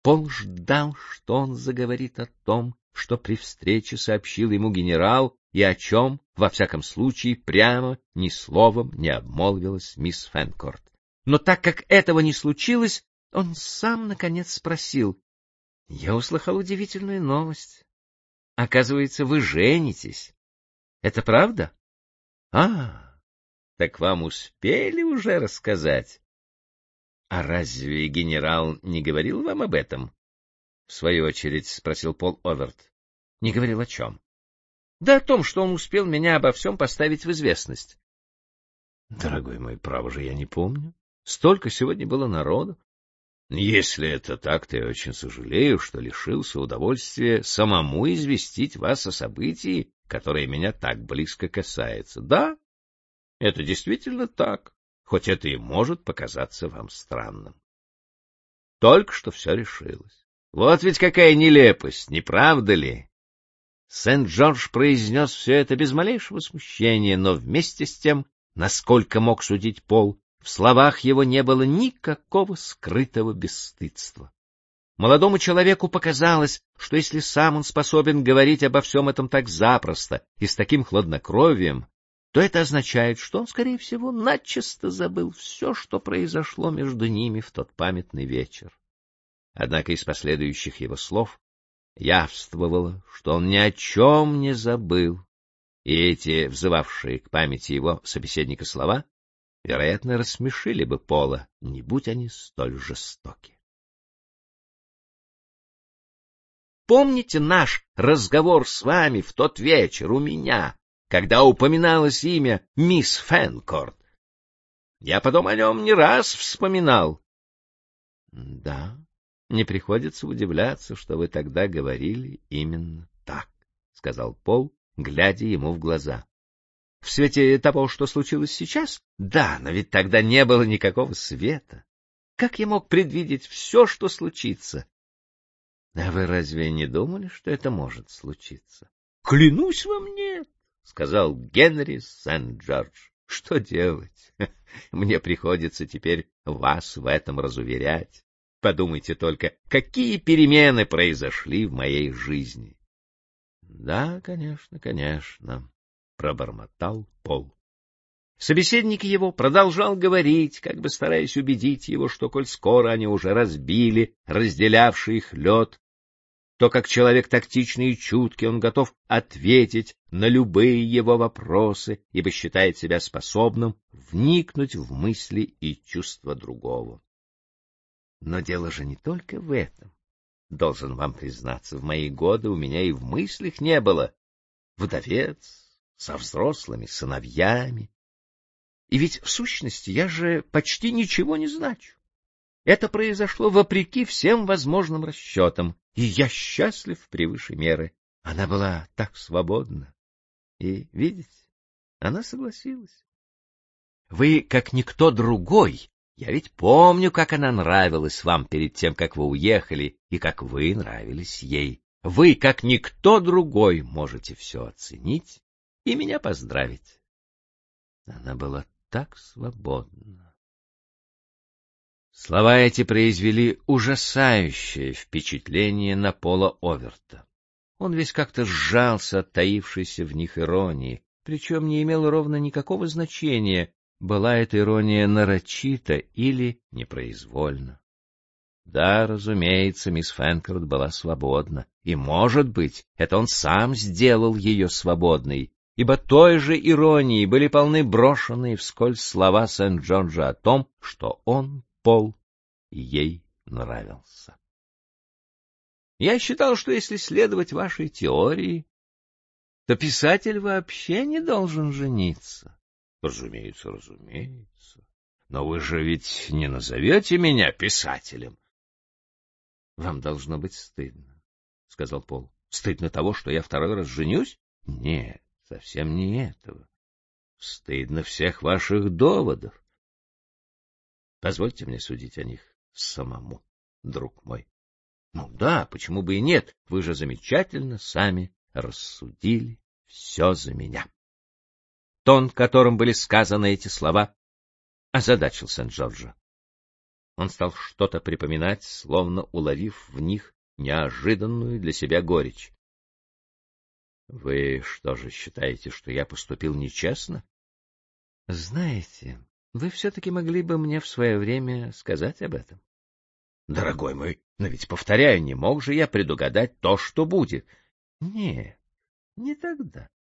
Пол ждал, что он заговорит о том, что при встрече сообщил ему генерал, и о чем, во всяком случае, прямо ни словом не обмолвилась мисс Фенкорт. Но так как этого не случилось, он сам, наконец, спросил: — Я услыхал удивительную новость. Оказывается, вы женитесь. Это правда? — так вам успели уже рассказать? — А разве генерал не говорил вам об этом? — в свою очередь спросил Пол Оверт. — Не говорил о чем? — Да о том, что он успел меня обо всем поставить в известность. — Дорогой мой, право же, я не помню. Столько сегодня было народу. Если это так, то я очень сожалею, что лишился удовольствия самому известить вас о событии, которое меня так близко касается. Да, это действительно так, хоть это и может показаться вам странным. Только что все решилось. Вот ведь какая нелепость, не правда ли? Сент-Джордж произнес все это без малейшего смущения, но вместе с тем, насколько мог судить Пол, в словах его не было никакого скрытого бесстыдства. Молодому человеку показалось, что если сам он способен говорить обо всем этом так запросто и с таким хладнокровием, то это означает, что он, скорее всего, начисто забыл все, что произошло между ними в тот памятный вечер. Однако из последующих его слов явствовало, что он ни о чем не забыл, и эти, взывавшие к памяти его собеседника слова, вероятно, рассмешили бы Пола, не будь они столь жестоки. Помните наш разговор с вами в тот вечер у меня, когда упоминалось имя мисс Фенкорт? Я потом о нем не раз вспоминал. — Да, не приходится удивляться, что вы тогда говорили именно так, — сказал Пол, глядя ему в глаза. — В свете того, что случилось сейчас? Да, но ведь тогда не было никакого света. Как я мог предвидеть все, что случится? — А вы разве не думали, что это может случиться? — Клянусь вам, нет, — сказал Генри Сент-Джордж. — Что делать? Мне приходится теперь вас в этом разуверять. Подумайте только, какие перемены произошли в моей жизни. — Да, конечно, конечно, — пробормотал Пол. Собеседник его продолжал говорить, как бы стараясь убедить его, что, коль скоро они уже разбили разделявший их лед, то, как человек тактичный и чуткий, он готов ответить на любые его вопросы, ибо считает себя способным вникнуть в мысли и чувства другого. Но дело же не только в этом. Должен вам признаться, в мои годы у меня и в мыслях не было. Вдовец, со взрослыми сыновьями. И ведь, в сущности, я же почти ничего не значу. Это произошло вопреки всем возможным расчетам, и я счастлив превыше меры. Она была так свободна. И, видите, она согласилась. Вы, как никто другой, я ведь помню, как она нравилась вам перед тем, как вы уехали, и как вы нравились ей. Вы, как никто другой, можете все оценить и меня поздравить. Она была так свободна. Слова эти произвели ужасающее впечатление на Пола Оверта. Он весь как-то сжался от таившейся в них иронии, причем не имело ровно никакого значения, была эта ирония нарочита или непроизвольна. Да, разумеется, мисс Фенкорт была свободна, и, может быть, это он сам сделал ее свободной, ибо той же иронией были полны брошенные вскользь слова Сент-Джорджа о том, что он, Пол, ей нравился. Я считал, что если следовать вашей теории, то писатель вообще не должен жениться. Разумеется, разумеется. Но вы же ведь не назовете меня писателем. Вам должно быть стыдно, — сказал Пол. Стыдно того, что я второй раз женюсь? Нет, совсем не этого. Стыдно всех ваших доводов. Позвольте мне судить о них самому, друг мой. Ну да, почему бы и нет? Вы же замечательно сами рассудили все за меня. Тон, которым были сказаны эти слова, озадачил Сент-Джорджа. Он стал что-то припоминать, словно уловив в них неожиданную для себя горечь. — Вы что же считаете, что я поступил нечестно? — Знаете, вы все-таки могли бы мне в свое время сказать об этом. — Дорогой мой, но ведь, повторяю, не мог же я предугадать то, что будет. — Нет, не тогда.